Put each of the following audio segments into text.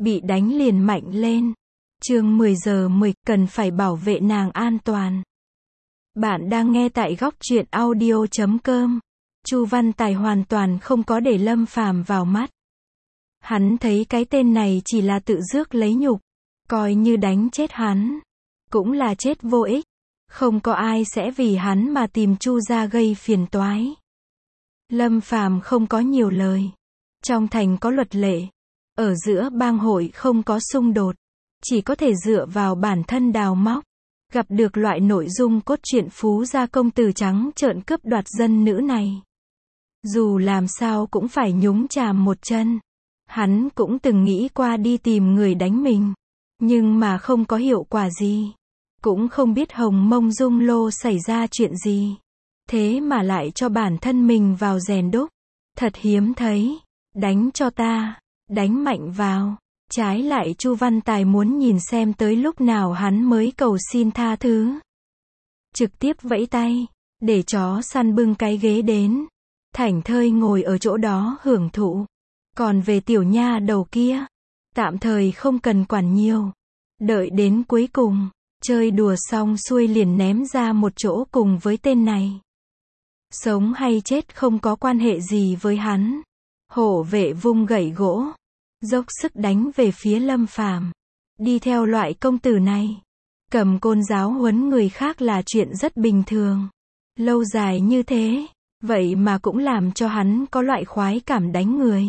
bị đánh liền mạnh lên. Chương 10 giờ 10, cần phải bảo vệ nàng an toàn. Bạn đang nghe tại góc truyện audio.com. Chu Văn Tài hoàn toàn không có để Lâm Phàm vào mắt. Hắn thấy cái tên này chỉ là tự rước lấy nhục, coi như đánh chết hắn, cũng là chết vô ích. Không có ai sẽ vì hắn mà tìm Chu gia gây phiền toái. Lâm Phàm không có nhiều lời. Trong thành có luật lệ, ở giữa bang hội không có xung đột, chỉ có thể dựa vào bản thân đào móc. Gặp được loại nội dung cốt truyện phú gia công tử trắng trợn cướp đoạt dân nữ này, dù làm sao cũng phải nhúng chàm một chân. Hắn cũng từng nghĩ qua đi tìm người đánh mình, nhưng mà không có hiệu quả gì. Cũng không biết Hồng Mông Dung Lô xảy ra chuyện gì, thế mà lại cho bản thân mình vào rèn đúc. Thật hiếm thấy. Đánh cho ta, đánh mạnh vào. Trái lại Chu Văn Tài muốn nhìn xem tới lúc nào hắn mới cầu xin tha thứ. Trực tiếp vẫy tay, để chó săn bưng cái ghế đến, thảnh thơi ngồi ở chỗ đó hưởng thụ. Còn về tiểu nha đầu kia, tạm thời không cần quản nhiều. Đợi đến cuối cùng, chơi đùa xong xuôi liền ném ra một chỗ cùng với tên này. Sống hay chết không có quan hệ gì với hắn. Hổ vệ vung gậy gỗ, dốc sức đánh về phía Lâm Phàm. Đi theo loại công tử này, cầm côn giáo huấn người khác là chuyện rất bình thường. Lâu dài như thế, vậy mà cũng làm cho hắn có loại khoái cảm đánh người.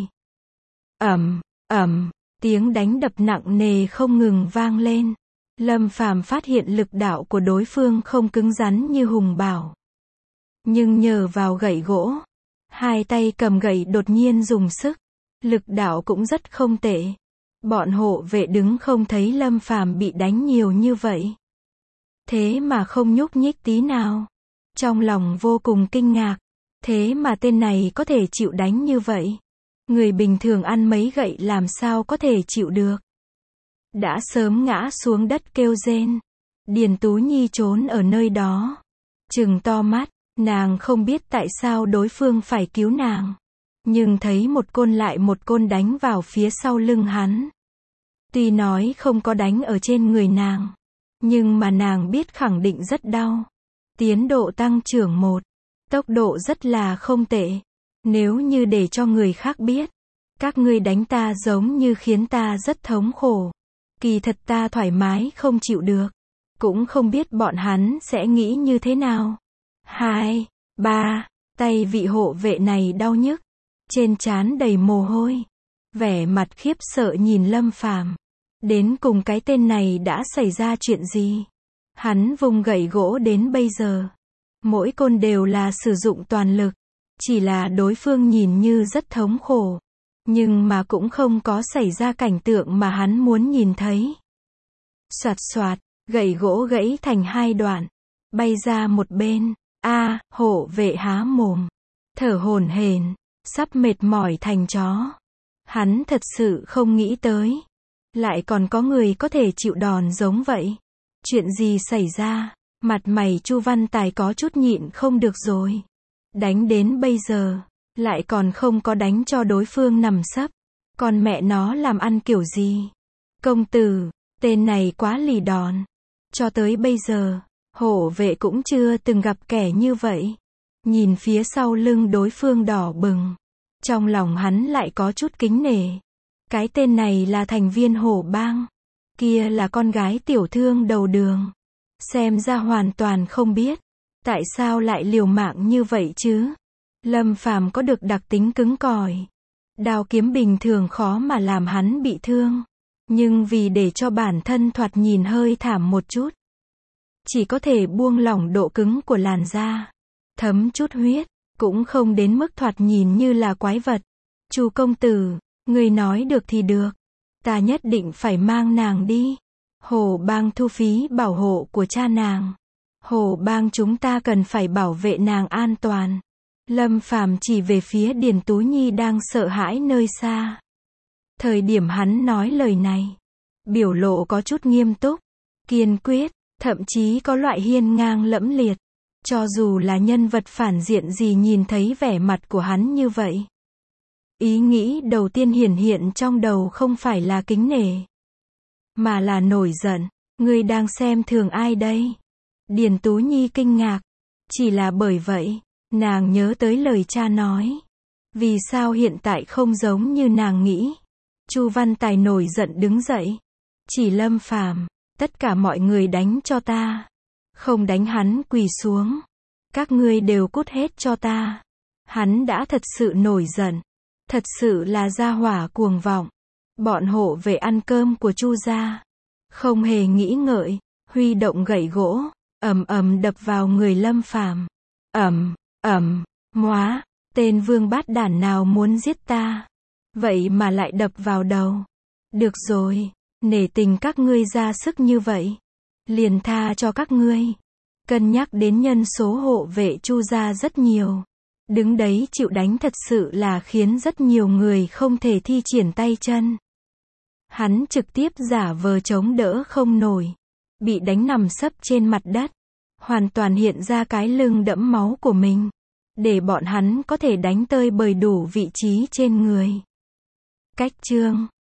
Tiếng đánh đập nặng nề không ngừng vang lên. Lâm Phàm phát hiện lực đạo của đối phương không cứng rắn như Hùng Bảo, nhưng nhờ vào gậy gỗ, hai tay cầm gậy đột nhiên dùng sức, lực đạo cũng rất không tệ. Bọn hộ vệ đứng không thấy Lâm Phàm bị đánh nhiều như vậy, thế mà không nhúc nhích tí nào. Trong lòng vô cùng kinh ngạc, thế mà tên này có thể chịu đánh như vậy. Người bình thường ăn mấy gậy làm sao có thể chịu được. Đã sớm ngã xuống đất kêu rên. Điền Tú Nhi trốn ở nơi đó, trừng to mắt. Nàng không biết tại sao đối phương phải cứu nàng, nhưng thấy một côn lại một côn đánh vào phía sau lưng hắn. Tuy nói không có đánh ở trên người nàng, nhưng mà nàng biết khẳng định rất đau. Tiến độ tăng trưởng 1, tốc độ rất là không tệ. Nếu như để cho người khác biết, các ngươi đánh ta giống như khiến ta rất thống khổ. Kỳ thật ta thoải mái không chịu được. Cũng không biết bọn hắn sẽ nghĩ như thế nào. 2, 3, tay vị hộ vệ này đau nhức, trên trán đầy mồ hôi, vẻ mặt khiếp sợ nhìn Lâm Phàm. Đến cùng cái tên này đã xảy ra chuyện gì? Hắn vùng gậy gỗ đến bây giờ, mỗi côn đều là sử dụng toàn lực, chỉ là đối phương nhìn như rất thống khổ, nhưng mà cũng không có xảy ra cảnh tượng mà hắn muốn nhìn thấy. Soạt soạt, gậy gỗ gãy thành 2 đoạn, bay ra một bên. Hộ vệ há mồm, thở hổn hển, sắp mệt mỏi thành chó. Hắn thật sự không nghĩ tới, lại còn có người có thể chịu đòn giống vậy. Chuyện gì xảy ra? Mặt mày Chu Văn Tài có chút nhịn không được rồi. Đánh đến bây giờ, lại còn không có đánh cho đối phương nằm sấp. Còn mẹ nó làm ăn kiểu gì? Công tử, tên này quá lì đòn. Cho tới bây giờ, hổ vệ cũng chưa từng gặp kẻ như vậy. Nhìn phía sau lưng đối phương đỏ bừng, trong lòng hắn lại có chút kính nể. Cái tên này là thành viên hổ bang, kia là con gái tiểu thương đầu đường. Xem ra hoàn toàn không biết, tại sao lại liều mạng như vậy chứ. Lâm Phàm có được đặc tính cứng cỏi. Đao kiếm bình thường khó mà làm hắn bị thương. Nhưng vì để cho bản thân thoạt nhìn hơi thảm một chút, chỉ có thể buông lỏng độ cứng của làn da, thấm chút huyết, cũng không đến mức thoạt nhìn như là quái vật. Chu công tử, người nói được thì được, ta nhất định phải mang nàng đi. Hổ bang thu phí bảo hộ của cha nàng. Hổ bang chúng ta cần phải bảo vệ nàng an toàn. Lâm Phàm chỉ về phía Điền Tú Nhi đang sợ hãi nơi xa. Thời điểm hắn nói lời này, biểu lộ có chút nghiêm túc, kiên quyết, thậm chí có loại hiên ngang lẫm liệt. Cho dù là nhân vật phản diện gì nhìn thấy vẻ mặt của hắn như vậy, Ý nghĩ đầu tiên hiển hiện trong đầu không phải là kính nể, mà là nổi giận. Ngươi đang xem thường ai đây? Điền Tú Nhi kinh ngạc. Chỉ là bởi vậy, nàng nhớ tới lời cha nói. Vì sao hiện tại không giống như nàng nghĩ? Chu Văn Tài nổi giận đứng dậy. Chỉ Lâm Phàm, tất cả mọi người đánh cho ta. Không đánh hắn quỳ xuống. Các ngươi đều cút hết cho ta. Hắn đã thật sự nổi giận. Thật sự là gia hỏa cuồng vọng. Bọn hộ vệ ăn cơm của Chu gia, không hề nghĩ ngợi, huy động gậy gỗ, ầm ầm đập vào người Lâm Phàm. Ầm, ầm, móa, tên vương bát đản nào muốn giết ta? Vậy mà lại đập vào đầu. Được rồi, nể tình các ngươi ra sức như vậy, liền tha cho các ngươi. Cân nhắc đến nhân số hộ vệ Chu gia rất nhiều. Đứng đấy chịu đánh thật sự là khiến rất nhiều người không thể thi triển tay chân. Hắn trực tiếp giả vờ chống đỡ không nổi. Bị đánh nằm sấp trên mặt đất. Hoàn toàn hiện ra cái lưng đẫm máu của mình. Để bọn hắn có thể đánh tơi bời đủ vị trí trên người. Cách chương